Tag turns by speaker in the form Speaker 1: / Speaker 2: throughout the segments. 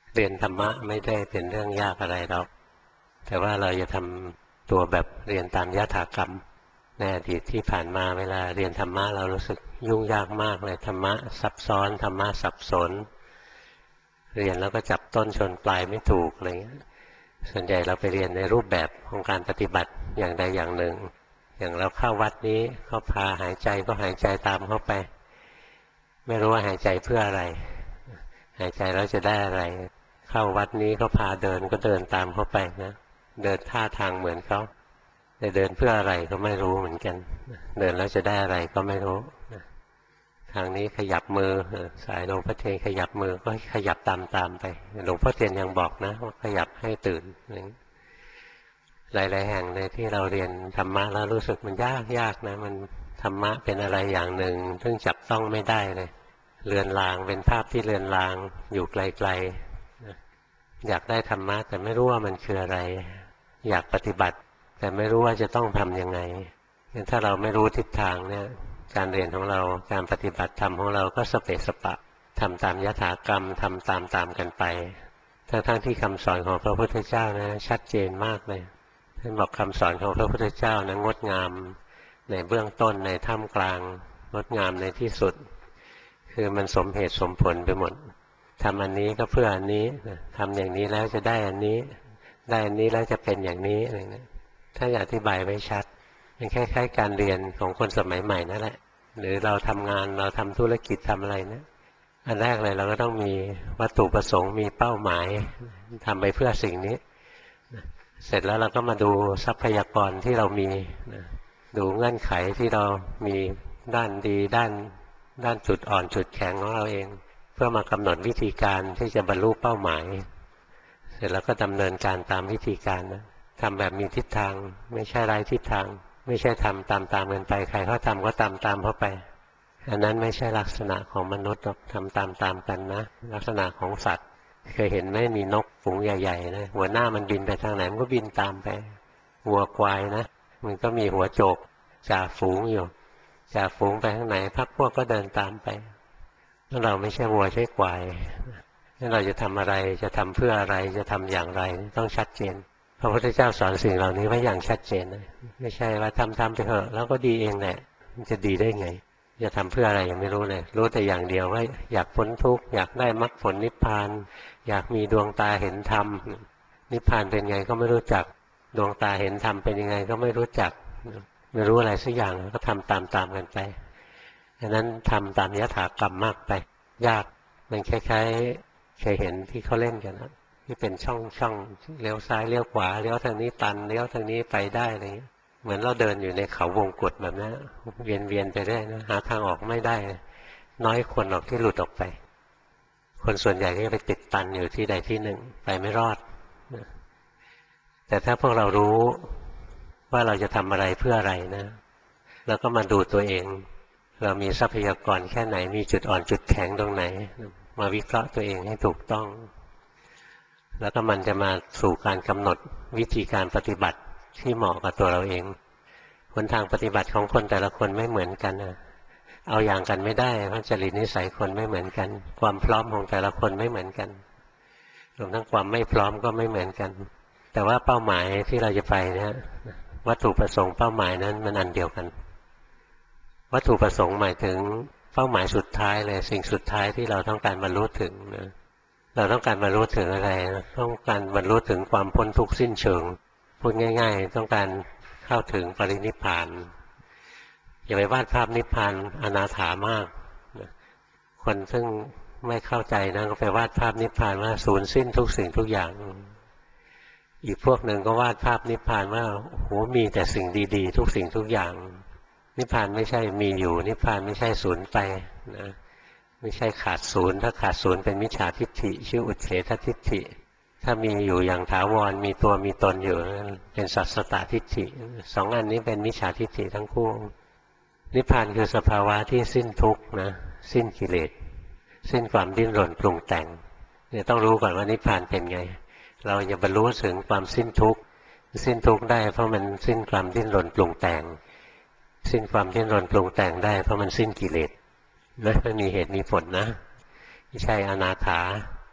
Speaker 1: เรียนธรรมะไม่ได้เป็นเรื่องยากอะไรหรอกแต่ว่าเราจะทำตัวแบบเรียนตามยถากรรมในอดีตที่ผ่านมาเวลาเรียนธรรมะเรารู้สึกยุ่งยากมากเลยธรรมะซับซ้อนธรรมะสับสนเรียนแล้วก็จับต้นชนปลายไม่ถูกอะไรเงี้ยส่วนใหญ่เราไปเรียนในรูปแบบของการปฏิบัติอย่างใดอย่างหนึ่งอย่างเราเข้าวัดนี้เขาพาหายใจก็หายใจตามเข้าไปไม่รู้ว่าหายใจเพื่ออะไรหายใจแล้วจะได้อะไรเข้าวัดนี้เขาพาเดินก็เดินตามเข้าไปนะเดินท่าทางเหมือนเขาแต่เดินเพื่ออะไรก็ไม่รู้เหมือนกันเดินแล้วจะได้อะไรก็ไม่รู้ทางนี้ขยับมือสายหลวงพ่อเทียนขยับมือก็ขยับตามไปหลวงพ่อเทียนยังบอกนะว่าขยับให้ตื่นหลายๆแห่งในที่เราเรียนธรรมะแล้วรู้สึกมันยากนะมันธรรมะเป็นอะไรอย่างหนึ่งซึ่งจับต้องไม่ได้เลยเลือนลางเป็นภาพที่เลือนลางอยู่ไกลๆอยากได้ธรรมะแต่ไม่รู้ว่ามันคืออะไรอยากปฏิบัติแต่ไม่รู้ว่าจะต้องทำยังไงถ้าเราไม่รู้ทิศทางเนี่ยการเรียนของเราการปฏิบัติธรรมของเราก็สเปะสปะทำตามยถากรรมทำตามกันไปทั้งที่คำสอนของพระพุทธเจ้านะชัดเจนมากเลยท่านบอกคำสอนของพระพุทธเจ้านะงดงามในเบื้องต้นในท่ามกลางงดงามในที่สุดคือมันสมเหตุสมผลไปหมดทำอันนี้ก็เพื่ออันนี้ทำอย่างนี้แล้วจะได้อันนี้ได้อันนี้แล้วจะเป็นอย่างนี้อะไรเงี้ยถ้าอธิบายไว้ชัดมันคล้ายๆการเรียนของคนสมัยใหม่นั่นแหละหรือเราทำงานเราทำธุรกิจทำอะไรนะอันแรกเลยเราก็ต้องมีวัตถุประสงค์มีเป้าหมายทำไปเพื่อสิ่งนี้เสร็จแล้วเราก็มาดูทรัพยากรที่เรามีดูเงื่อนไขที่เรามีด้านดีด้านจุดอ่อนจุดแข็งของเราเองเพื่อมากำหนดวิธีการที่จะบรรลุเป้าหมายเสร็จแล้วก็ดำเนินการตามวิธีการนะทำแบบมีทิศทางไม่ใช่ไร้ทิศทางไม่ใช่ทำตามกันไปใครเขาทำก็ตามเข้าไปอันนั้นไม่ใช่ลักษณะของมนุษย์หรอกทำตามกันนะลักษณะของสัตว์เคยเห็นไหมมีนกฝูงใหญ่ๆนะหัวหน้ามันบินไปทางไหนมันก็บินตามไปวัวควายนะมันก็มีหัวโจกจ่าฝูงอยู่จ่าฝูงไปทางไหนพรรคพวกก็เดินตามไปถ้าเราไม่ใช่วัวใช่ควายถ้าเราจะทำอะไรจะทำเพื่ออะไรจะทำอย่างไรต้องชัดเจนพระพุทธเจ้าสอนสิ่งเหล่านี้ไว้อย่างชัดเจนนะไม่ใช่ว่าทำไปเถอะแล้วก็ดีเองแหละมันจะดีได้ไงจะทำเพื่ออะไรยังไม่รู้เลยรู้แต่อย่างเดียวว่าอยากพ้นทุกข์อยากได้มรรคผลนิพพานอยากมีดวงตาเห็นธรรมนิพพานเป็นไงก็ไม่รู้จักดวงตาเห็นธรรมเป็นยังไงก็ไม่รู้จักไม่รู้อะไรสักอย่างก็ทำตามกันไปดังนั้นทำตามยถากรรมมากไปยากมันคล้ายๆเคยเห็นที่เขาเล่นกันนะที่เป็นช่องเลี้ยวซ้ายเลี้ยวขวาเลี้ยวทางนี้ตันเลี้ยวทางนี้ไปได้อะไรอย่างเงี้ยเหมือนเราเดินอยู่ในเขาวงกตแบบนั้นเวียนไปได้นะหาทางออกไม่ได้น้อยคนออกที่หลุดออกไปคนส่วนใหญ่ก็จะไปติดตันอยู่ที่ใดที่หนึ่งไปไม่รอดแต่ถ้าพวกเรารู้ว่าเราจะทำอะไรเพื่ออะไรนะแล้วก็มาดูตัวเองเรามีทรัพยากรแค่ไหนมีจุดอ่อนจุดแข็งตรงไหนมาวิเคราะห์ตัวเองให้ถูกต้องแล้วก็มันจะมาสู่การกำหนดวิธีการปฏิบัติที่เหมาะกับตัวเราเองหนทางปฏิบัติของคนแต่ละคนไม่เหมือนกันนะเอาอย่างกันไม่ได้เพราะจริตนิสัยคนไม่เหมือนกันความพร้อมของแต่ละคนไม่เหมือนกันรวมทั้งความไม่พร้อมก็ไม่เหมือนกันแต่ว่าเป้าหมายที่เราจะไปเนี่ยวัตถุประสงค์เป้าหมายนั้นมันอันเดียวกันวัตถุประสงค์หมายถึงเป้าหมายสุดท้ายเลยสิ่งสุดท้ายที่เราต้องการบรรลุถึงนะเราต้องการบรรลุถึงอะไรต้องการบรรลุถึงความพ้นทุกข์สิ้นเชิงพูดง่ายๆต้องการเข้าถึงปรินิพพานอย่าไปวาดภาพนิพพานอนาถามากคนซึ่งไม่เข้าใจนะก็ไปวาดภาพนิพพานว่าสูญสิ้นทุกสิ่งทุกอย่างอีกพวกหนึ่งก็วาดภาพนิพพานว่าโหมีแต่สิ่งดีๆทุกสิ่งทุกอย่างนิพพานไม่ใช่มีอยู่นิพพานไม่ใช่สูญไปนะไม่ใช่ขาดศูนย์ถ้าขาดศูนย์เป็นมิจฉาทิฏฐิชื่ออุเฉททิฏฐิถ้ามีอยู่อย่างถาวรมีตัวมีตนอยู่เป็นสัสสตทิฏฐิสองอันนี้เป็นมิจฉาทิฏฐิทั้งคู่นิพพานคือสภาวะที่สิ้นทุกข์นะสิ้นกิเลสสิ้นความดิ้นรนปรุงแต่งเนี่ยต้องรู้ก่อนว่านิพพานเป็นไงเราจะบรรลุถึงความสิ้นทุกข์สิ้นทุกข์ได้เพราะมันสิ้นความดิ้นรนปรุงแต่งสิ้นความดิ้นรนปรุงแต่งได้เพราะมันสิ้นกิเลสนะมันมีเหตุมีผลนะไม่ใช่อนาถา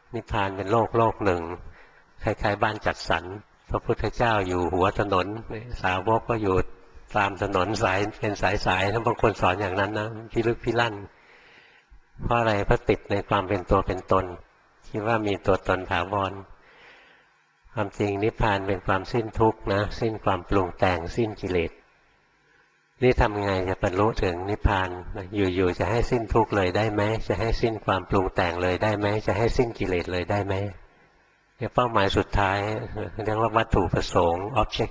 Speaker 1: นิพพานเป็นโลกหนึ่งคล้ายๆบ้านจัดสรรพระพุทธเจ้าอยู่หัวถนนสาวกก็อยู่ตามถนนสายเป็นสายๆถ้าบางคนสอนอย่างนั้นนะพิลึกพิลั่นเพราะอะไรเพราะติดในความเป็นตัวเป็นตนคิดว่ามีตัวตนถาวรความจริงนิพพานเป็นความสิ้นทุกข์นะสิ้นความปรุงแต่งสิ้นกิเลสนี่ทำไงจะบรรลุถึงนิพพานอยู่ๆจะให้สิ้นทุกข์เลยได้ไหมจะให้สิ้นความปรุงแต่งเลยได้ไหมจะให้สิ้นกิเลสเลยได้ไหมเป้าหมายสุดท้ายเรียกว่าวัตถุประสงค์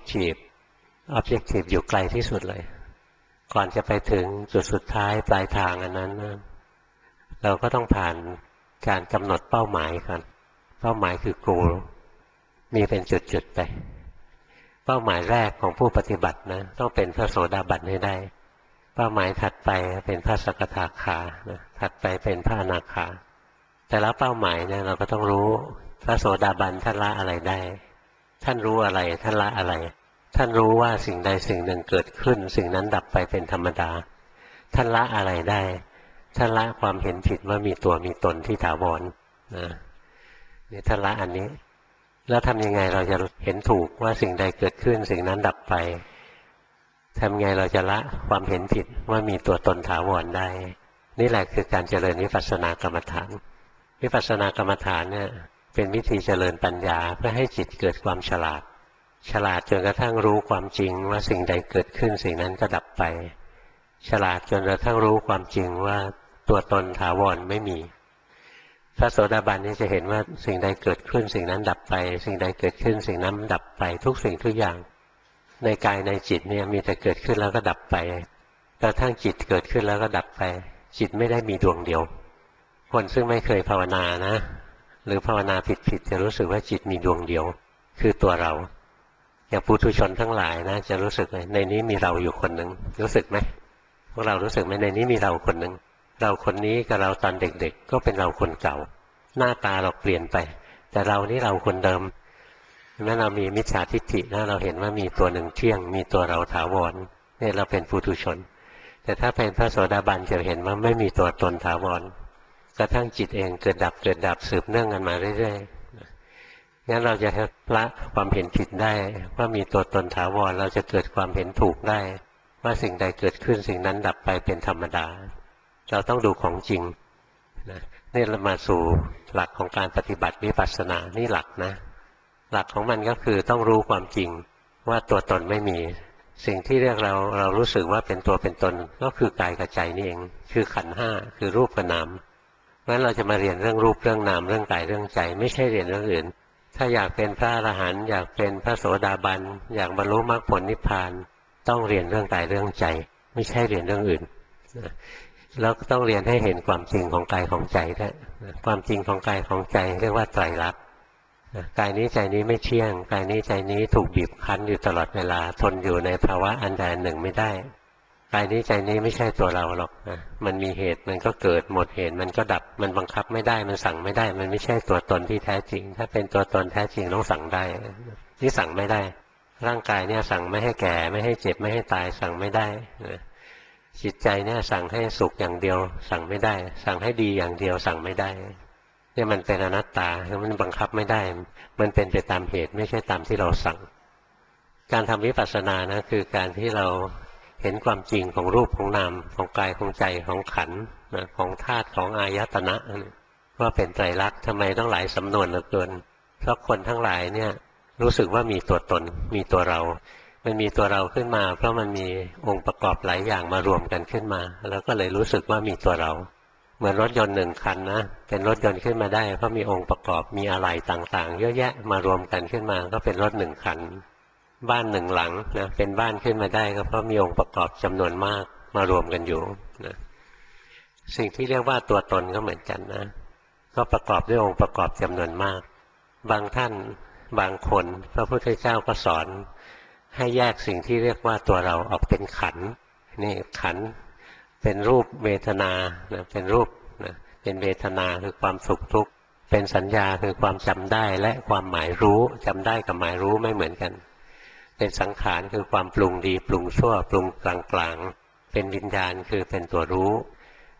Speaker 1: objective อยู่ไกลที่สุดเลยก่อนจะไปถึงจุดสุดท้ายปลายทางอันนั้นเราก็ต้องผ่านการกำหนดเป้าหมายกันเป้าหมายคือ goal มีเป็นจุดๆไปเป้าหมายแรกของผู้ปฏิบัตินะต้องเป็นพระโสดาบันให้ได้เป้าหมายถัดไปเป็นพระสกทาคานะถัดไปเป็นพระอนาคาแต่ละเป้าหมายเนี่ยเราก็ต้องรู้พระโสดาบันท่านละอะไรได้ท่านรู้อะไรท่านละอะไรท่านรู้ว่าสิ่งใดสิ่งหนึ่งเกิดขึ้นสิ่งนั้นดับไปเป็นธรรมดาท่านละอะไรได้ท่านละความเห็นผิดว่ามีตัวมีตนที่ถาวรนะนี่ท่านละอันนี้แล้วทำยังไงเราจะเห็นถูกว่าสิ่งใดเกิดขึ้นสิ่งนั้นดับไปทำไงเราจะละความเห็นผิดว่ามีตัวตนถาวรได้นี่แหละคือการเจริญวิปัสสนากรรมฐานวิปัสสนากรรมฐานเนี่ยเป็นวิธีเจริญปัญญาเพื่อให้จิตเกิดความฉลาดจนกระทั่งรู้ความจริงว่าสิ่งใดเกิดขึ้นสิ่งนั้นก็ดับไปฉลาดจนกระทั่งรู้ความจริงว่าตัวตนถาวรไม่มีพระโสดาบันนี้จะเห็นว่าสิ่งใดเกิดขึ้นสิ่งนั้นดับไปสิ่งใดเกิดขึ้นสิ่งนั้นดับไปทุกสิ่งทุกอย่างในกายในจิตเนี่ยมีแต่เกิดขึ้นแล้วก็ดับไปกระทั่งจิตเกิดขึ้นแล้วก็ดับไปจิตไม่ได้มีดวงเดียวคนซึ่งไม่เคยภาวนานะหรือภาวนาผิดจะรู้สึกว่าจิตมีดวงเดียวคือตัวเราอย่างปุถุชนทั้งหลายนะจะรู้สึกเลยในนี้มีเราอยู่คนหนึ่งรู้สึกไหมพวกเรารู้สึกไหมในนี้มีเราคนหนึ่งเราคนนี้กับเราตอนเด็กๆก็เป็นเราคนเก่าหน้าตาเราเปลี่ยนไปแต่เรานี่เราคนเดิมแม้เรามีมิจฉาทิฏฐินะเราเห็นว่ามีตัวหนึ่งเที่ยงมีตัวเราถาวรเนี่ยเราเป็นปุถุชนแต่ถ้าเป็นพระโสดาบันจะเห็นว่าไม่มีตัวตนถาวรกระทั่งจิตเองเกิดดับสืบเนื่องกันมาเรื่อยๆงั้นเราจะละความเห็นผิดได้ว่ามีตัวตนถาวรเราจะเกิดความเห็นถูกได้ว่าสิ่งใดเกิดขึ้นสิ่งนั้นดับไปเป็นธรรมดาเราต้องดูของจริงนะนี่เรามาสู่หลักของการปฏิบัติวิปัสสนานี่หลักนะหลักของมันก็คือต้องรู้ความจริงว่าตัวตนไม่มีสิ่งที่เรียกเรารู้สึกว่าเป็นตัวเป็นตนก็คือกายกับใจนี่เองคือขันธ์ห้าคือรูปกับนามงั้นเราจะมาเรียนเรื่องรูปเรื่องนามเรื่องกายเรื่องใจไม่ใช่เรียนเรื่องอื่นถ้าอยากเป็นพระอรหันต์อยากเป็นพระโสดาบันอยากบรรลุมรรคผลนิพพานต้องเรียนเรื่องกายเรื่องใจไม่ใช่เรียนเรื่องอื่นแล้วก็ต้องเรียนให้เห็นความจริงของกายของใจด้วยความจริงของกายของใจเรียกว่าไตรลักษณ์กายนี้ใจนี้ไม่เที่ยงกายนี้ใจนี้ถูกบีบคั้นอยู่ตลอดเวลาทนอยู่ในภาวะอันใดอันหนึ่งไม่ได้กายนี้ใจนี้ไม่ใช่ตัวเราหรอกนะมันมีเหตุมันก็เกิดหมดเหตุมันก็ดับมันบังคับไม่ได้มันสั่งไม่ได้มันไม่ใช่ตัวตนที่แท้จริงถ้าเป็นตัวตนแท้จริงต้องสั่งได้นี่สั่งไม่ได้ร่างกายเนี่ยสั่งไม่ให้แก่ไม่ให้เจ็บไม่ให้ตายสั่งไม่ได้จิตใจเนี่ยสั่งให้สุขอย่างเดียวสั่งไม่ได้สั่งให้ดีอย่างเดียวสั่งไม่ได้เนี่ยมันเป็นอนัตตามันบังคับไม่ได้มันเป็นไปตามเหตุไม่ใช่ตามที่เราสั่งการทำวิปัสสนานะคือการที่เราเห็นความจริงของรูปของนามของกายของใจของขันธ์ของธาตุของอายตนะว่าเป็นไตรลักษณ์ทำไมต้องหลายสำนวนเหลือเกินเพราะคนทั้งหลายเนี่ยรู้สึกว่ามีตัวตนมีตัวเรามันมีตัวเราขึ้นมาเพราะมันมีองค์ประกอบหลายอย่างมารวมกันขึ้นมาแล้วก็เลยรู้สึกว่ามีตัวเราเหมือนรถยนต์หนึ่งคันนะเป็นรถยนต์ขึ้นมาได้เพราะมีองค์ประกอบมีอะไหล่ต่างๆเยอะแยะมารวมกันขึ้นมาก็เป็นรถหนึ่งคันบ้านหนึ่งหลังนะเป็นบ้านขึ้นมาได้ก็เพราะมีองค์ประกอบจำนวนมากมารวมกันอยู่นะสิ่งที่เรียกว่าตัวตนก็เหมือนกันนะก็ประกอบด้วยองค์ประกอบจำนวนมากบางท่านบางคนพระพุทธเจ้าก็สอนให้แยกสิ่งที่เรียกว่าตัวเราออกเป็นขันธ์นี่ขันธ์เป็นรูปเวทนานะเป็นรูปนะเป็นเวทนาคือความสุขทุกข์เป็นสัญญาคือความจำได้และความหมายรู้จำได้กับหมายรู้ไม่เหมือนกันเป็นสังขารคือความปรุงดีปรุงชั่วปรุงกลางๆเป็นวิญญาณคือเป็นตัวรู้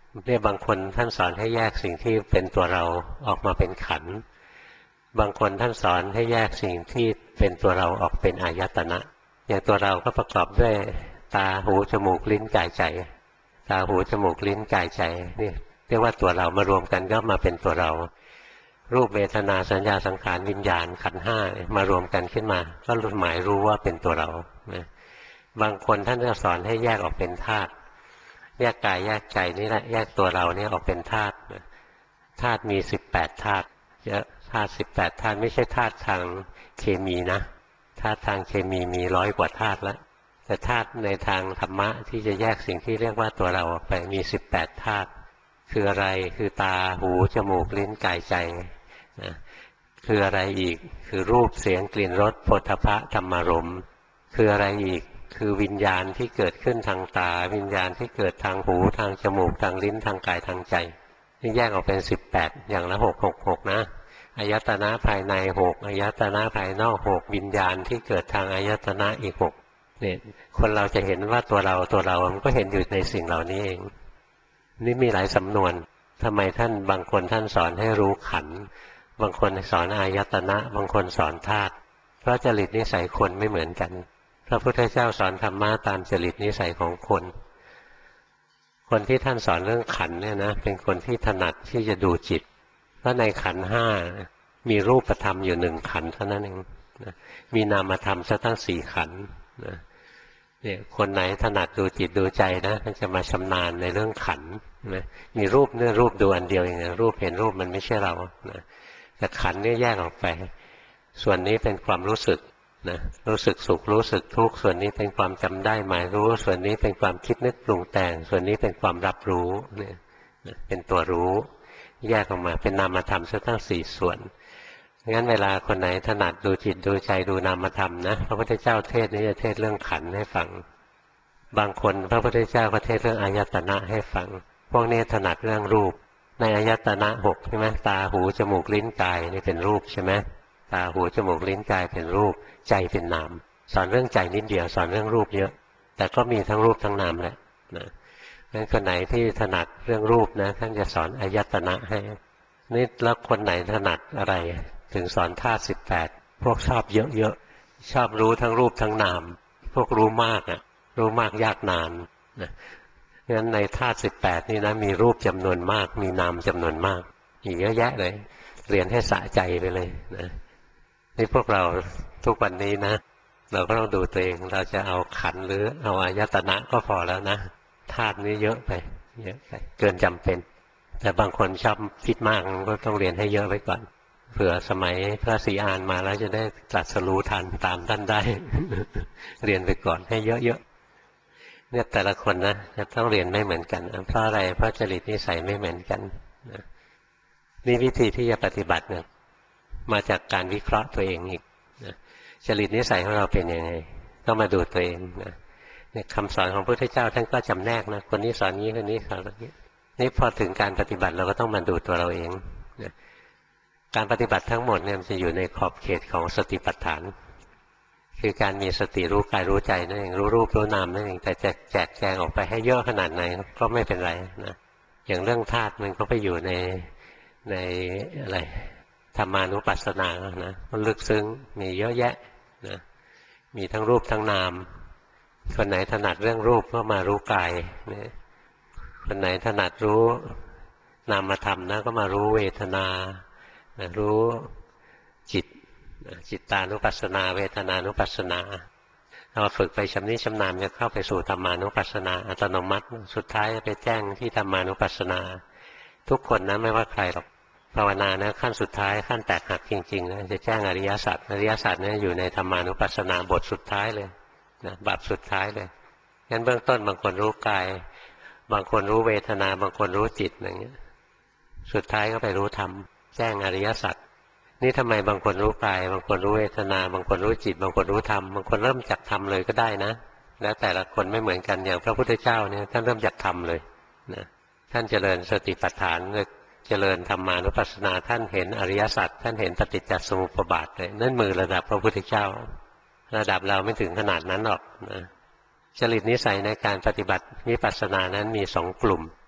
Speaker 1: เนี่ยบางคนท่านสอนให้แยกสิ่งที่เป็นตัวเราออกมาเป็นขันธ์บางคนท่านสอนให้แยกสิ่งที่เป็นตัวเราออกเป็นอายตนะอย่างตัวเราก็ประกอบด้วยตาหูจมูกลิ้นกายใจตาหูจมูกลิ้นกายใจนี่เรียกว่าตัวเรามารวมกันก็มาเป็นตัวเรารูปเวทนาสัญญาสังขารวิญญาณขันธ์ห้ามารวมกันขึ้นมาก็หมายรู้ว่าเป็นตัวเราบางคนท่านจะสอนให้แยกออกเป็นธาตุแยกกายแยกใจนี่แหละแยกตัวเราเนี่ยออกเป็นธาตุธาตุมี18ธาตุเยอะธาตุ18ธาตุไม่ใช่ธาตุทางเคมีนะธาตุทางเคมีมี100กว่าธาตุแล้วแต่ธาตุในทางธรรมะที่จะแยกสิ่งที่เรียกว่าตัวเราออกไปมี18ธาตุคืออะไรคือตาหูจมูกลิ้นกายใจนะคืออะไรอีกคือรูปเสียงกลิ่นรสโผฏฐัพพะธรรมารมณ์คืออะไรอีกคือวิญญาณที่เกิดขึ้นทางตาวิญญาณที่เกิดทางหูทางจมูกทางลิ้นทางกายทางใจนี่แยกออกเป็น18อย่างละ6 นะอายตนะภายใน6อายตนะภายนอก6วิญญาณที่เกิดทางอายตนะอีก6เนี่ยคนเราจะเห็นว่าตัวเรามันก็เห็นอยู่ในสิ่งเหล่านี้เองนี่มีหลายสำนวนทำไมท่านบางคนท่านสอนให้รู้ขันธ์บางคนสอนอายตนะบางคนสอนธาตุเพราะจริตนิสัยคนไม่เหมือนกันพระพุทธเจ้าสอนธรรมะตามจริตนิสัยของคนคนที่ท่านสอนเรื่องขันธ์เนี่ยนะเป็นคนที่ถนัดที่จะดูจิตเพราะในขันธ์ห้ามีรูปธรรมอยู่1ขันธ์เท่านั้นเองนะมีนามธรรมซะตั้ง4ขันธ์นะเนี่ยคนไหนถนัดดูจิตดูใจนะมันจะมาชำนาญในเรื่องขันธ์นะมีรูปเนื้อรูปดูอันเดียวเองนะรูปเห็นรูปมันไม่ใช่เรานะแต่ขันธ์เนี่ยแยกออกไปส่วนนี้เป็นความรู้สึกนะรู้สึกสุขรู้สึกทุกข์ส่วนนี้เป็นความจำได้หมายรู้ส่วนนี้เป็นความคิดนึกปรุงแต่งส่วนนี้เป็นความรับรู้เนี่ยเป็นตัวรู้แยกออกมาเป็นนามธรรมซะทั้ง4ส่วนงั้นเวลาคนไหนถนัดดูจิตดูใจดูนามธรรมนะพระพุทธเจ้าเทศนี้จะเทศเรื่องขันธ์ให้ฟังบางคนพระพุทธเจ้าก็เทศเรื่องอายตนะให้ฟังพวกนี้ถนัดเรื่องรูปในอายตนะ6ใช่ไหมตาหูจมูกลิ้นกายนี่เป็นรูปใช่ไหมตาหูจมูกลิ้นกายเป็นรูปใจเป็นนามสอนเรื่องใจนิดเดียวสอนเรื่องรูปเยอะแต่ก็มีทั้งรูปทั้งนามแหละนะงั้นคนไหนที่ถนัดเรื่องรูปนะท่านจะสอนอายตนะให้นี่แล้วคนไหนถนัดอะไรถึงสอนธาตุ18พวกชอบเยอะๆชอบรู้ทั้งรูปทั้งนามพวกรู้มากนะรู้มากยากนานนะงั้นในธาตุ18นี่นะมีรูปจำนวนมากมีนามจำนวนมากอีกเยอะแยะเลยเรียนให้สะใจไปเลยนะนี่พวกเราทุกวันนี้นะเราก็ต้องดูตัวเองเราจะเอาขันธ์หรือเอาอายตนะก็พอแล้วนะธาตุนี้เยอะไปเกินจำเป็นแต่บางคนชอบคิดมากก็ต้องเรียนให้เยอะไว้ก่อนเผื่อสมัยพระศรีอานมาแล้วจะได้ตรัสรู้ทันตามท่านได้ เรียนไปก่อนให้เยอะๆเนี่ยแต่ละคนนะจะต้องเรียนไม่เหมือนกันเพราะอะไรเพราะจริตนิสัยไม่เหมือนกันนี่วิธีที่จะปฏิบัติเนี่ยมาจากการวิเคราะห์ตัวเองอีกนะจริตนิสัยของเราเป็นยังไงต้องมาดูตัวเองนะเนี่ยคำสอนของพระพุทธเจ้าท่านก็จำแนกนะคนนี้สอนนี้คนนี้สอนนี้นี่พอถึงการปฏิบัติเราก็ต้องมาดูตัวเราเองนะการปฏิบัติทั้งหมดเนี่ยมันจะอยู่ในขอบเขตของสติปัฏฐานคือการมีสติรู้กายรู้ใจนั่นเองรู้รูปรู้นามนั่นเองแต่จะแจกแจงออกไปให้เยอะขนาดไหนก็ไม่เป็นไรนะอย่างเรื่องธาตุมันก็ไปอยู่ในอะไรธรรมานุปัสสนานะมันลึกซึ้งมีเยอะแยะนะมีทั้งรูปทั้งนามคนไหนถนัดเรื่องรูปก็มารู้กายนะคนไหนถนัดรู้นามธรรมนะก็มารู้เวทนานะรู้จิตจิตตานุปัสสนาเวทนานุปัสสนาเราฝึกไปชำนิชำนาญจะเข้าไปสู่ธรรมานุปัสสนาอัตโนมัติสุดท้ายไปแจ้งที่ธรรมานุปัสสนาทุกคนนะไม่ว่าใครหรอกภาวนานะขั้นสุดท้ายขั้นแตกหักจริงๆนะจะแจ้งอริยสัจอริยสัจเนี่ยอยู่ในธรรมานุปัสสนาบทสุดท้ายเลยนะบทสุดท้ายเลยงั้นเบื้องต้นบางคนรู้กายบางคนรู้เวทนาบางคนรู้จิตอย่างเงี้ยสุดท้ายก็ไปรู้ธรรมแจ้งอริยสัจนี่ทำไมบางคนรู้กายบางคนรู้เวทนาบางคนรู้จิตบางคนรู้ธรรมบางคนเริ่มจากธรรมเลยก็ได้นะแล้วแต่ละคนไม่เหมือนกันอย่างพระพุทธเจ้าเนี่ยท่านเริ่มจากธรรมเลยนะท่านเจริญสติปัฏฐานเจริญธรรมานุปัสสนาท่านเห็นอริยสัจท่านเห็นปฏิจจสมุปบาทเลยนั่นมือระดับพระพุทธเจ้าระดับเราไม่ถึงขนาดนั้นหรอกนะจริตนิสัยในการปฏิบัติวิปัสสนานั้นมี2 กลุ่ม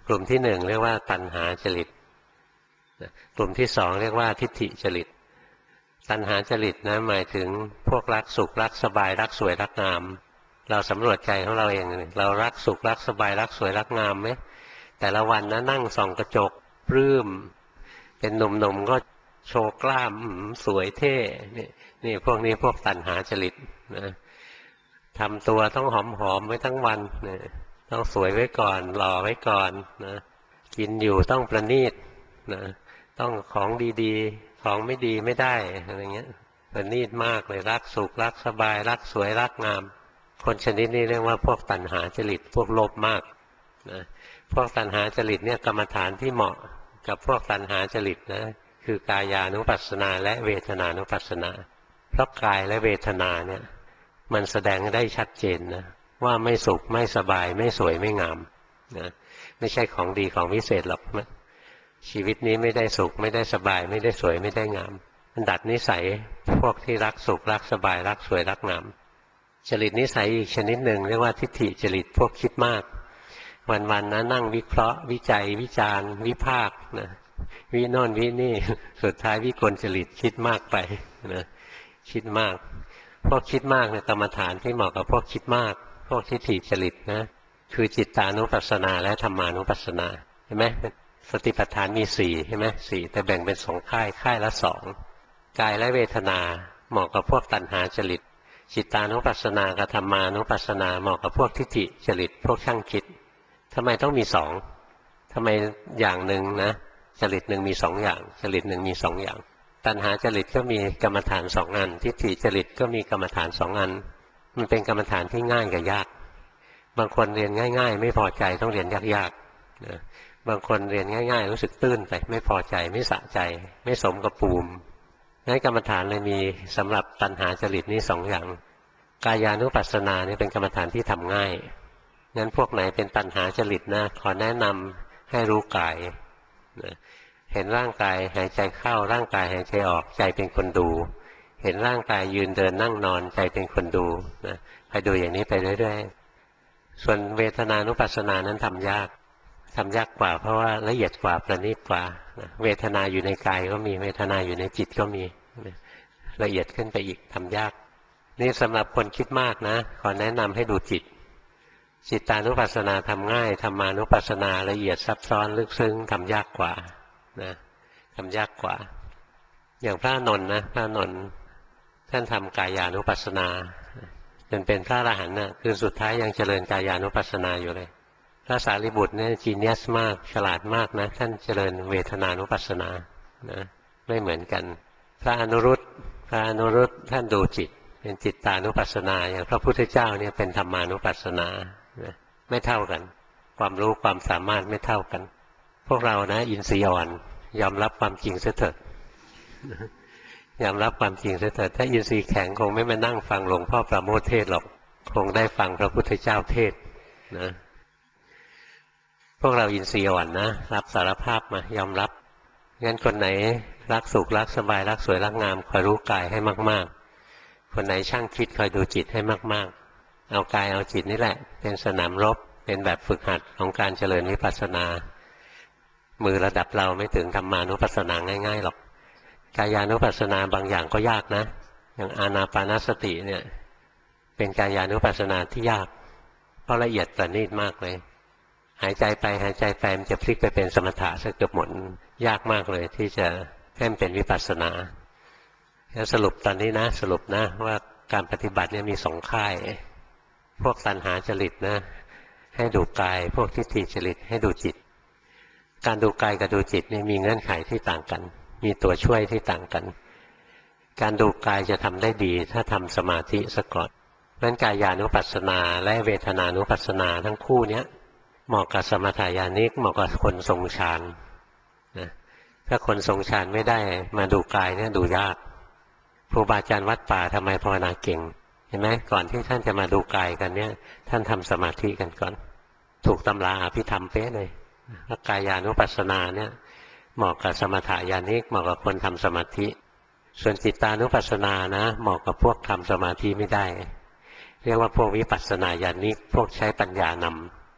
Speaker 1: กลุ่มที่หนึ่งเรียกว่าตัณหาจริตกลุ่มที่สองเรียกว่าทิฏฐิจริตตัณหาจริตนะหมายถึงพวกรักสุขรักสบายรักสวยรักงามเราสำรวจใจของเราเองเรารักสุขรักสบายรักสวยรักงามไหมแต่ละวันนะนั่งส่องกระจกปลื้มเป็นหนุ่มๆก็โชว์กล้ามสวยเท่นี่พวกนี้พวกตัณหาจริตนะทำตัวต้องหอมๆไว้ทั้งวันนะต้องสวยไว้ก่อนหล่อไว้ก่อนนะกินอยู่ต้องประณีตนะต้องของดีๆของไม่ดีไม่ได้อะไรเงี้ยประณีตมากเลยรักสุขรักสบายรักสวยรักงามคนชนิดนี้เรียกว่าพวกตัณหาจริตพวกโลภมากนะพวกตัณหาจริตเนี่ยกรรมฐานที่เหมาะกับพวกตัณหาจริตนะคือกายานุปัสสนาและเวทนานุปัสสนาเพราะกายและเวทนาเนี่ยมันแสดงได้ชัดเจนนะว่าไม่สุขไม่สบายไม่สวยไม่งามนะไม่ใช่ของดีของวิเศษหรอกชีวิตนี้ไม่ได้สุขไม่ได้สบายไม่ได้สวยไม่ได้งามมันดัดนิสัยพวกที่รักสุขรักสบายรักสวยรักงามจริตนิสัยอีกชนิดหนึ่งเรียกว่าทิฏฐิจริตพวกคิดมากวันๆนะนั่งวิเคราะห์วิจัยวิจารณ์วิพากษ์นะวิโน่นวินี่สุดท้ายวิกลจริตคิดมากไปนะคิดมากพวกคิดมากเนี่ยกรรมฐานที่เหมาะกับพวกคิดมากพวกทิฏฐิจริตนะคือจิตตานุปัสสนาและธรรมานุปัสสนาเห็นไหมสติปัฏฐานมีสี่ใช่ไหมสี่แต่แบ่งเป็นสองค่ายละสองกายและเวทนาเหมาะกับพวกตัณหาจริตจิตตานุปัสสนากับธรรมานุปัสสนาเหมาะกับพวกทิฏฐิจริตพวกช่างคิดทำไมต้องมีสองทำไมอย่างหนึ่งนะจริตหนึ่งมีสองอย่างจริตหนึ่งมีสองอย่างตัณหาจริตก็มีกรรมฐานสองอันทิฏฐิจริตก็มีกรรมฐานสองอันมันเป็นกรรมฐานที่ง่ายกับยากบางคนเรียนง่ายๆไม่พอใจต้องเรียนยากๆนะบางคนเรียนง่ายๆรู้สึกตื้นไปไม่พอใจไม่สะใจไม่สมกับภูมิงั้นกรรมฐานเลยมีสำหรับตัณหาจริตนี้สองอย่างกายานุปัสสนาเนี่ยเป็นกรรมฐานที่ทำง่ายงั้นพวกไหนเป็นตัณหาจริตนะขอแนะนำให้รู้กายนะเห็นร่างกายหายใจเข้าร่างกายหายใจออกใจเป็นคนดูเห็นร่างกายยืนเดินนั่งนอนใจเป็นคนดูนะไปดูอย่างนี้ไปเรื่อยๆส่วนเวทนานุปัสสนานั้นทำยากกว่าเพราะว่าละเอียดกว่าประณีตกว่าเวทนาอยู่ในกายก็มีเวทนาอยู่ในจิตก็มีละเอียดขึ้นไปอีกทำยากนี่สำหรับคนคิดมากนะขอแนะนำให้ดูจิตจิตตานุปัสสนาทำง่ายธรรมานุปัสสนาละเอียดซับซ้อนลึกซึ้งทำยากกว่านะทำยากกว่าอย่างพระนนท์นะพระนนท์ท่านทำกายานุปัสสนาจนเป็นพระอรหันต์นะคือสุดท้ายยังเจริญกายานุปัสสนาอยู่เลยพระสารีบุตรเนี่ยจีเนียสมากฉลาดมากนะท่านเจริญเวทนานุปัสสนานะไม่เหมือนกันพระอนุรุตท่านดูจิตเป็นจิตตานุปัสสนาอย่างพระพุทธเจ้าเนี่ยเป็นธรรมานุปัสสนาไม่เท่ากันความรู้ความสามารถไม่เท่ากันพวกเรานะอินทรีย์อ่อนยอมรับความจริงเสียเถิดยอมรับความจริงเสียเถิดถ้าอินทรีย์แข็งคงไม่มานั่งฟังหลวงพ่อประโมทเทศหรอกคงได้ฟังพระพุทธเจ้าเทศนะพวกเราอินทรีย์อ่อนนะรับสารภาพมายอมรับงั้นคนไหนรักสุขรักสบายรักสวยรักงามคอยรู้กายให้มากๆคนไหนช่างคิดคอยดูจิตให้มากๆเอากายเอาจิตนี่แหละเป็นสนามรบเป็นแบบฝึกหัดของการเจริญวิปัสสนามือระดับเราไม่ถึงธรรมานุปัสสนาง่ายๆหรอกกายานุปัสสนาบางอย่างก็ยากนะอย่างอานาปานสติเนี่ยเป็นกายานุปัสสนาที่ยากเพราะละเอียดประณีตมากเลยหายใจไปหายใจไปมันจะพลิกไปเป็นสมถะซะเกือบหมดยากมากเลยที่จะให้มันเป็นวิปัสสนาแล้วสรุปตอนนี้นะสรุปนะว่าการปฏิบัติเนี่ยมีสองค่ายพวกตัณหาจริตนะให้ดูกายพวกทิฏฐิจริตให้ดูจิตการดูกายกับดูจิตนี่มีเงื่อนไขที่ต่างกันมีตัวช่วยที่ต่างกันการดูกายจะทำได้ดีถ้าทำสมาธิซะก่อนเพราะฉะนั้นกายานุปัสสนาและเวทนานุปัสสนาทั้งคู่เนี้ยเหมาะกับสมถายานิกเหมาะกับคนทรงฌานนะถ้าคนทรงฌานไม่ได้มาดูกายเนี่ยดูยากครูบาอาจารย์วัดป่าทำไมภาวนาเก่งเห็นไหมก่อนที่ท่านจะมาดูกายกันเนี่ยท่านทำสมาธิกันก่อนถูกตำราอภิธรรมเป๊ะเลยกายานุปัสสนาเนี่ยเหมาะกับสมถายานิกเหมาะกับคนทำสมาธิส่วนจิตตานุปัสสนานะเหมาะกับพวกทำสมาธิไม่ได้เรียกว่าพวกวิปัสสนาญาณิกพวกใช้ปัญญานำ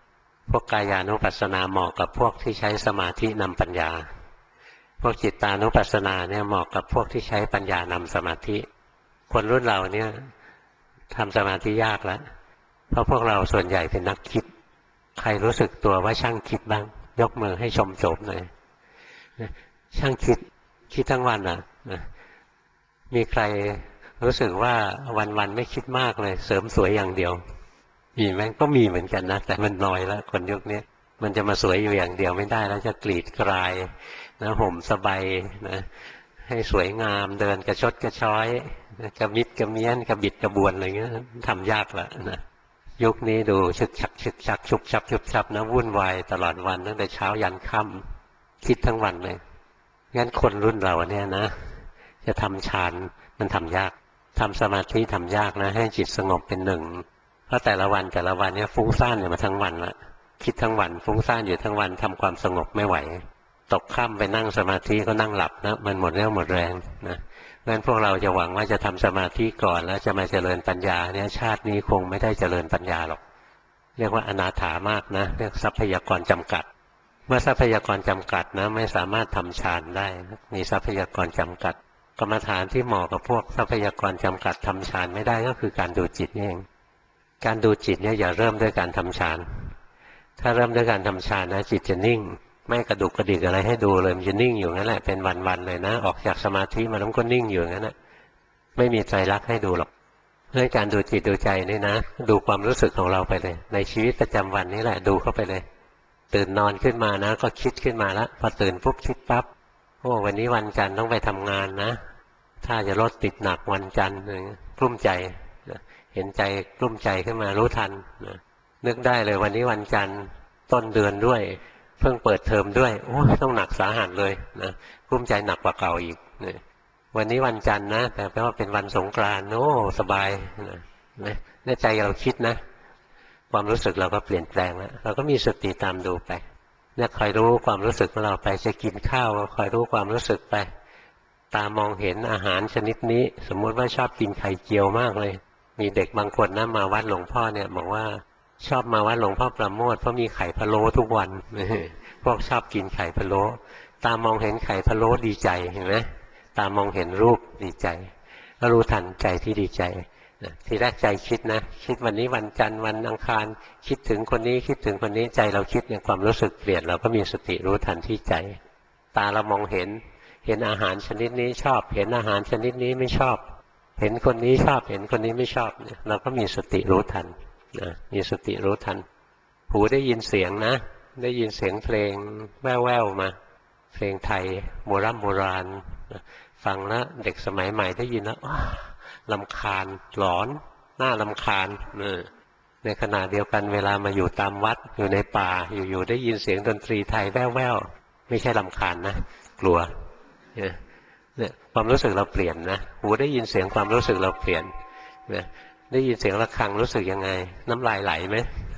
Speaker 1: พวกกายานุปัสสนาเหมาะกับพวกที่ใช้สมาธินำปัญญาพวกจิตตานุปัสสนาเนี่ยเหมาะกับพวกที่ใช้ปัญญานำสมาธิคนรุ่นเราเนี่ยทำสมาธิยากแล้วเพราะพวกเราส่วนใหญ่เป็นนักคิดใครรู้สึกตัวว่าช่างคิดบ้างยกมือให้ชมโฉมหน่อยช่างคิดทั้งวันอ่ะมีใครรู้สึกว่าวันๆไม่คิดมากเลยเสริมสวยอย่างเดียวมีไหมก็มีเหมือนกันนะแต่มันน้อยแล้วคนยุคนี้มันจะมาสวยอยู่อย่างเดียวไม่ได้แล้วจะกรีดกรายนะห่มสบายนะให้สวยงามเดินกระชดกระช้อยกระมิดกระเมี้ยนกระบิดกระบวนอะไรเงี้ยทำยากละนะยุคนี้ดูฉึกฉักฉึกฉักฉุบฉับฉุบฉับนะวุ่นวายตลอดวันตั้งแต่เช้ายันค่ำคิดทั้งวันเลยงั้นคนรุ่นเราเนี่ยนะจะทำฌานมันทำยากทำสมาธิทำยากนะให้จิตสงบเป็นหนึ่งเพราะแต่ละวันเนี่ยฟุ้งซ่านอยู่มาทั้งวันละคิดทั้งวันฟุ้งซ่านอยู่ทั้งวันทำความสงบไม่ไหวตกค่ำไปนั่งสมาธิก็นั่งหลับนะมันหมดเรี่ยวหมดแรงนะงั้นพวกเราจะหวังว่าจะทำสมาธิก่อนแล้วจะมาเจริญปัญญาเนี่ยชาตินี้คงไม่ได้เจริญปัญญาหรอกเรียกว่าอนาถามากนะเรียกทรัพยากรจำกัดเมื่อทรัพยากรจำกัดนะไม่สามารถทำฌานได้มีทรัพยากรจำกัดกรรมฐานที่เหมาะกับพวกทรัพยากรจำกัดทำฌานไม่ได้ก็คือการดูจิตนี่เองการดูจิตเนี่ยอย่าเริ่มด้วยการทำฌานถ้าเริ่มด้วยการทำฌานนะจิตจะนิ่งไม่กระดุกกระดิกอะไรให้ดูเลยมันจะนิ่งอยู่งั้นแหละเป็นวันๆเลยนะออกจากสมาธิมาแล้วก็นิ่งอยู่งั้นแหละไม่มีไตรลักษณ์ให้ดูหรอกเรื่องการดูจิตดูใจนี่นะดูความรู้สึกของเราไปเลยในชีวิตประจำวันนี่แหละดูเข้าไปเลยตื่นนอนขึ้นมานะก็คิดขึ้นมาแล้วพอตื่นปุ๊บคิดปั๊บโอ้วันนี้วันจันทร์ต้องไปทำงานนะถ้าจะรถติดหนักวันจันทร์กลุ้มใจเห็นใจกลุ้มใจขึ้นมารู้ทันนึกได้เลยวันนี้วันจันทร์ต้นเดือนด้วยเพิ่งเปิดเทอมด้วยโอ้ต้องหนักสาหัสเลยนะกลุ้มใจหนักกว่าเก่าอีกวันนี้วันจันทร์นะแต่แปลว่าเป็นวันสงกรานต์โอ้สบายเนี่ยใจเราคิดนะความรู้สึกเราก็เปลี่ยนแปลงแล้วเราก็มีสติตามดูไปเนี่ยคอยรู้ความรู้สึกของเราไปจะกินข้าวก็คอยรู้ความรู้สึกไปตามองเห็นอาหารชนิดนี้สมมุติว่าชอบกินไข่เจียวมากเลยมีเด็กบางคนนะมาวัดหลวงพ่อเนี่ยบอกว่าชอบมาวัดหลวงพ่อประโมทเพราะมีไข่พะโล้ทุกวันพวกชอบกินไข่พะโล้ตามองเห็นไข่พะโล้ดีใจเห็นไหมตามองเห็นรูปดีใจก็รู้ทันใจที่ดีใจทีแรกใจคิดนะคิดวันนี้วันจันทร์วันอังคารคิดถึงคนนี้คิดถึงคนนี้ใจเราคิดเนี่ยความรู้สึกเปลี่ยนเราก็มีสติรู้ทันที่ใจตาเรามองเห็นอาหารชนิดนี้ชอบเห็นอาหารชนิดนี้ไม่ชอบเห็นคนนี้ชอบเห็นคนนี้ไม่ชอบเนี่ยเราก็มีสติรู้ทันนะมีสติรู้ทันหูได้ยินเสียงนะได้ยินเสียงเพลงแว่วๆมาเพลงไทยโบราณฟังแล้วเด็กสมัยใหม่ได้ยินแล้วรำคาญหลอนน่ารำคาญในขณะเดียวกันเวลามาอยู่ตามวัดอยู่ในป่าอยู่ๆได้ยินเสียงดนตรีไทยแว่วๆไม่ใช่รำคาญนะกลัวเนี่ยความรู้สึกเราเปลี่ยนนะหูได้ยินเสียงความรู้สึกเราเปลี่ยนนะได้ยินเสียงระฆังรู้สึกยังไงน้ำลายไหลไหม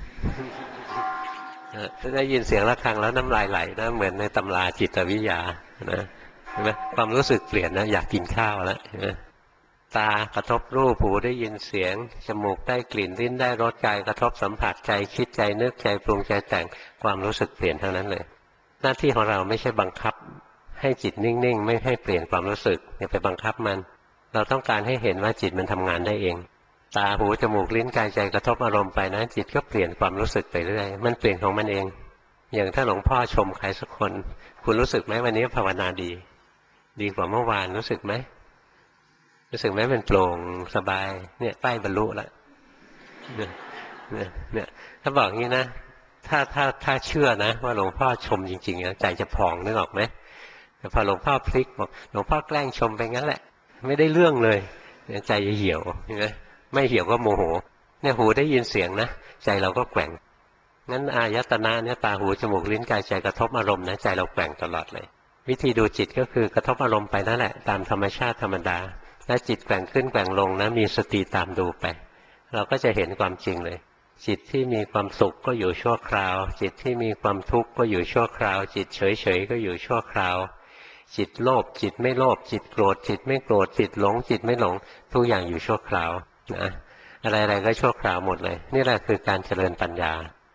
Speaker 1: ถ้าได้ยินเสียงระฆังแล้วน้ำลายไหลนะเหมือนในตำราจิตวิทยานะเห็นไหมความรู้สึกเปลี่ยนนะอยากกินข้าวแล้วตากระทบรูปหูได้ยินเสียงจมูกได้กลิ่นลิ้นได้รสกายกระทบสัมผัสใจคิดใจนึกใจปรุงใจแต่งความรู้สึกเปลี่ยนทั้งนั้นเลยหน้าที่ของเราไม่ใช่บังคับให้จิตนิ่งๆไม่ให้เปลี่ยนความรู้สึกอย่าไปบังคับมันเราต้องการให้เห็นว่าจิตมันทำงานได้เองตาหูจมูกลิ้นกายใจกระทบอารมณ์ไปนะจิตก็เปลี่ยนความรู้สึกไปเรื่อยมันเปลี่ยนของมันเองอย่างถ้าหลวงพ่อชมใครสักคนคุณรู้สึกไหมวันนี้ภาวนาดีกว่าเมื่อวานรู้สึกไหมรู้สึกไหมมันโปร่งสบายเนี่ยใกล้บรรลุแล้วเนี่ยถ้าบอกงี้นะถ้าเชื่อนะว่าหลวงพ่อชมจริงๆนะใจจะผ่องนึกออกไหมแต่พอหลวงพ่อพลิกบอกหลวงพ่อแกล้งชมไปงั้นแหละไม่ได้เรื่องเลยใจจะเหี่ยวใช่ไหมไม่เหี่ยวก็โมโหเนี่ยหูได้ยินเสียงนะใจเราก็แกว่งงั้นอายตนะเนี่ยตาหูจมูกลิ้นกายใจกระทบอารมณ์นะใจเราแกว่งตลอดเลยวิธีดูจิตก็คือกระทบอารมณ์ไปนั่นแหละตามธรรมชาติธรรมดาถ้าจิตแกว่งขึ้นแกว่งลงนะมีสติตามดูไปเราก็จะเห็นความจริงเลยจิตที่มีความสุขก็อยู่ชั่วคราวจิตที่มีความทุกข์ก็อยู่ชั่วคราวจิตเฉยๆก็อยู่ชั่วคราวจิตโลภจิตไม่โลภจิตโกรธจิตไม่โกรธจิตหลงจิตไม่หลงทุกอย่างอยู่ชั่วคราวนะอะไรๆก็ชั่วคราวหมดเลยนี่แหละคือการเจริญปัญญา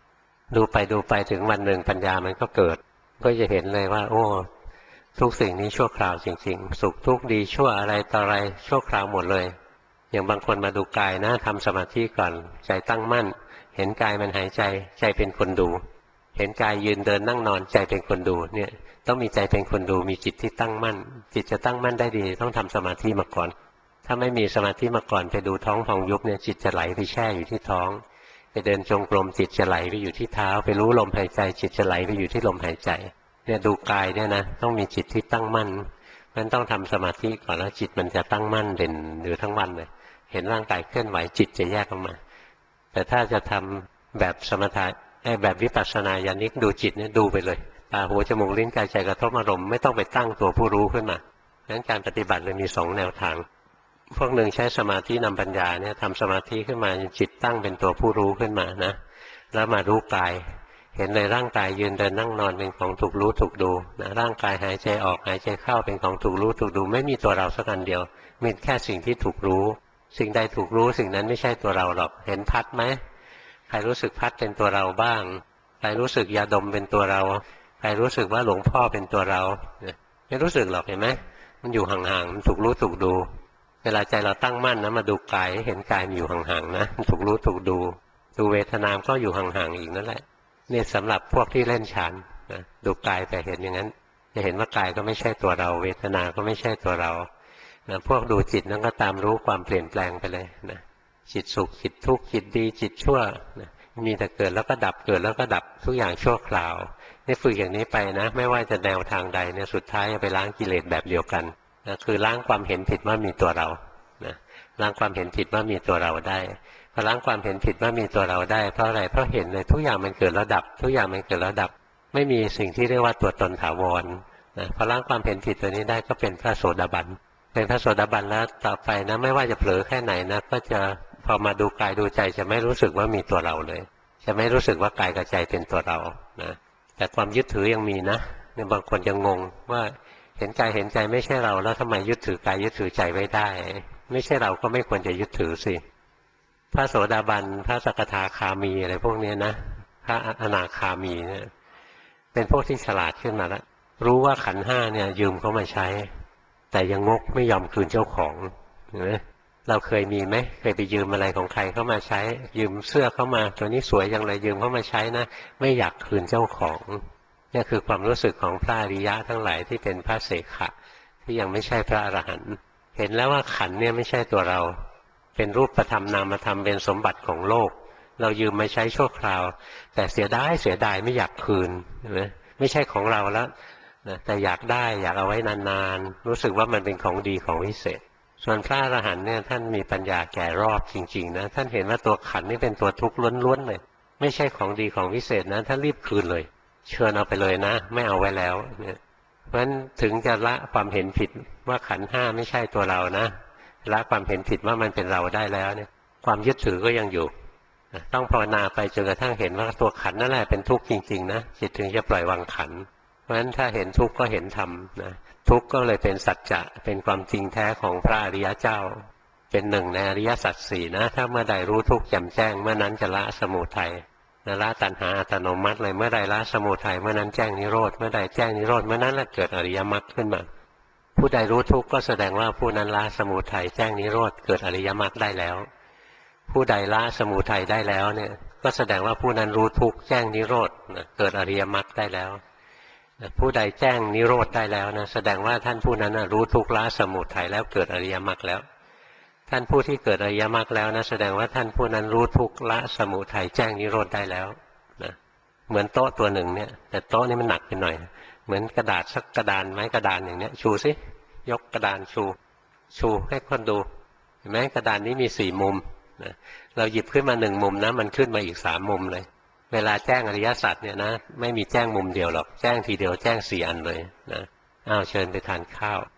Speaker 1: ดูไปดูไปถึงวันหนึ่งปัญญามันก็เกิดก็จะเห็นเลยว่าโอ้ทุกสิ่งนี้ชั่วคราวจริงๆสุขทุกข์ดีชั่วอะไรต่ออะไรชั่วคราวหมดเลยอย่างบางคนมาดูกายนะทำสมาธิก่อนใจตั้งมั่นเห็นกายมันหายใจใจเป็นคนดูเห็นกายยืนเดินนั่งนอนใจเป็นคนดูเนี่ยต้องมีใจเป็นคนดูมีจิตที่ตั้งมั่นจิตจะตั้งมั่นได้ดีต้องทำสมาธิมาก่อนถ้าไม่มีสมาธิมาก่อนไปดูท้องพองยุบเนี่ยจิตจะไหลไปแช่อยู่ที่ท้องไปเดินจงกรมจิตจะไหลไปอยู่ที่เท้าไปรู้ลมหายใจจิตจะไหลไปอยู่ที่ลมหายใจเนี่ยดูกายเนี่ยนะต้องมีจิตที่ตั้งมั่นมันต้องทำสมาธิก่อนแล้วจิตมันจะตั้งมั่นเด่นอยู่ทั้งวันเลยเห็นร่างกายเคลื่อนไหวจิตจะแยกออกมาแต่ถ้าจะทำแบบสมถะแบบวิปัสสนาญาณิกดูจิตเนี่ยดูไปเลยตาหูจมูกลิ้นกายใจกระทบอารมณ์ไม่ต้องไปตั้งตัวผู้รู้ขึ้นมาดังนั้นการปฏิบัติเลยมีสองแนวทางพวกหนึ่งใช้สมาธินำปัญญาเนี่ยทำสมาธิขึ้นมาจิตตั้งเป็นตัวผู้รู้ขึ้นมานะแล้วมารู้กายเห็นเลยร่างกายยืนเดินนั่งนอนเป็นของถูกรู้ถูกดูนะร่างกายหายใจออกหายใจเข้าเป็นของถูกรู้ถูกดูไม่มีตัวเราสักอันเดียวมีแค่สิ่งที่ถูกรู้สิ่งใดถูกรู้สิ่งนั้นไม่ใช่ตัวเราหรอกเห็นพัดไหมใครรู้สึกพัดเป็นตัวเราบ้างใครรู้สึกยาดมเป็นตัวเราใครรู้สึกว่าหลวงพ่อเป็นตัวเราไม่รู้สึกหรอกเห็นไหมมันอยู่ห่างๆมันถูกรู้ถูกดูเวลาใจเราตั้งมั่นนะมาดูกายเห็นกายมันอยู่ห่างๆนะมันถูกรู้ถูกดูดูเวทนามก็อยู่ห่างๆอีกนั่นแหละเนี่ยสำหรับพวกที่เล่นฌานนะดูกายแต่เห็นอย่างนั้นจะเห็นว่ากายก็ไม่ใช่ตัวเราเวทนาก็ไม่ใช่ตัวเรานะพวกดูจิตนั้นก็ตามรู้ความเปลี่ยนแปลงไปเลยนะจิตสุขจิตทุกข์จิตดีจิตชั่วนะมีแต่เกิดแล้วก็ดับเกิดแล้วก็ดับทุกอย่างชั่วคราวนี่ฝึกอย่างนี้ไปนะไม่ว่าจะแนวทางใดเนี่ยสุดท้ายจะไปล้างกิเลสแบบเดียวกันนะคือล้างความเห็นผิดว่ามีตัวเรานะล้างความเห็นผิดว่ามีตัวเราได้พอล้างความเห็นผิดว่ามีตัวเราได้เพราะอะไรเพราะเห็นเลยทุกอย่างมันเกิดแล้วดับทุกอย่างมันเกิดแล้วดับไม่มีสิ่งที่เรียกว่าตัวตนถาวรนะพอล้างความเห็นผิดตัวนี้ได้ก็เป็นพระโสดาบันเป็นพระโสดาบันแล้วต่อไปนะไม่ว่าจะเผลอแค่ไหนนะก็จะพอมาดูกายดูใจจะไม่รู้สึกว่ามีตัวเราเลยจะไม่รู้สึกว่ากายกับใจเป็นตัวเรานะแต่ความยึดถือยังมีนะเนี่ยบางคนยังงงว่าเห็นกายเห็นใจไม่ใช่เราแล้วทำไมยึดถือกายยึดถือใจไว้ได้ไม่ใช่เราก็ไม่ควรจะยึดถือสิพระโสดาบันพระสกทาคามีอะไรพวกนี้นะพระอนาคามีเนี่ยเป็นพวกที่ฉลาดขึ้นมาแล้วรู้ว่าขันธ์ห้าเนี่ยยืมเขามาใช้แต่ยังงกไม่ยอมคืนเจ้าของเห็นไหมเราเคยมีไหมเคยไปยืมอะไรของใครเข้ามาใช้ยืมเสื้อเข้ามาตัวนี้สวยจังเลยยืมเข้ามาใช้นะไม่อยากคืนเจ้าของนี่คือความรู้สึกของพระอริยะทั้งหลายที่เป็นพระเสขะที่ยังไม่ใช่พระอรหันต์เห็นแล้วว่าขันธ์เนี่ยไม่ใช่ตัวเราเป็นรูปธรรมนามธรรมเป็นสมบัติของโลกเรายืมมาใช้ชั่วคราวแต่เสียดายไม่อยากคืนเห็นไหมไม่ใช่ของเราแล้วแต่อยากได้อยากเอาไว้นานๆรู้สึกว่ามันเป็นของดีของวิเศษส่วนพระอรหันต์เนี่ยท่านมีปัญญาแก่รอบจริงๆนะท่านเห็นว่าตัวขันธ์นี่เป็นตัวทุกข์ล้วนๆเลยไม่ใช่ของดีของวิเศษนะท่านรีบคืนเลยเชิญเอาไปเลยนะไม่เอาไว้แล้วเนี่ยเพราะฉะนั้นถึงจะละความเห็นผิดว่าขันธ์ห้าไม่ใช่ตัวเรานะละความเห็นผิดว่ามันเป็นเราได้แล้วเนี่ยความยึดถือก็ยังอยู่ต้องภาวนาไปจนกระทั่งเห็นว่าตัวขันธ์นั่นแหละเป็นทุกข์จริงๆนะจิตถึงจะปล่อยวางขันธ์เพราะฉะนั้นถ้าเห็นทุกข์ก็เห็นธรรมนะทุกข์ก็เลยเป็นสัจจะเป็นความจริงแท้ของพระอริยเจ้าเป็นหนึ่งในอริยสัจสี่นะถ้าเมื่อใดรู้ทุกข์แจ่มแจ้งเมื่อนั้นจะละสมุทัยละตัณหาอัตโนมัติเลยเมื่อใดละสมุทัยเมื่อนั้นแจ้งนิโรธเมื่อใดแจ้งนิโรธเมื่อนั้นละเกิดอริยมรรคขึ้นมาผู้ใดรู้ทุกข์ก็แสดงว่าผู้นั้นละสมุทัยแจ้งนิโรธเกิดอริยมรรคได้แล้วผู้ใดละสมุทัยได้แล้วเนี่ยก็แสดงว่าผู้นั้นรู้ทุกข์แจ้งนิโรธเกิดอริยมรรคได้แล้วผู้ใดแจ้งนิโรธได้แล้วนะแสดงว่าท่านผู้นั้นรู้ทุกข์ละสมุทัยแล้วเกิดอริยมรรคแล้วท่านผู้ที่เกิดอริยมรรคแล้วนะแสดงว่าท่านผู้นั้นรู้ทุกข์ละสมุทัยแจ้งนิโรธได้แล้วนะเหมือนโต๊ะตัวหนึ่งเนี่ยแต่โต๊ะนี่มันหนักไปหน่อยเหมือนกระดาษสักกระดานไม้กระดานอย่างเนี้ยชูสิยกกระดานชูให้คนดูเห็นไหมกระดานนี้มี4 มุมนะเราหยิบขึ้นมา1 มุมนะมันขึ้นมาอีก3 มุมเลยเวลาแจ้งอริยสัจเนี่ยนะไม่มีแจ้งมุมเดียวหรอกแจ้งทีเดียวแจ้ง4 อันเลยนะอ้าวเชิญไปทานข้าว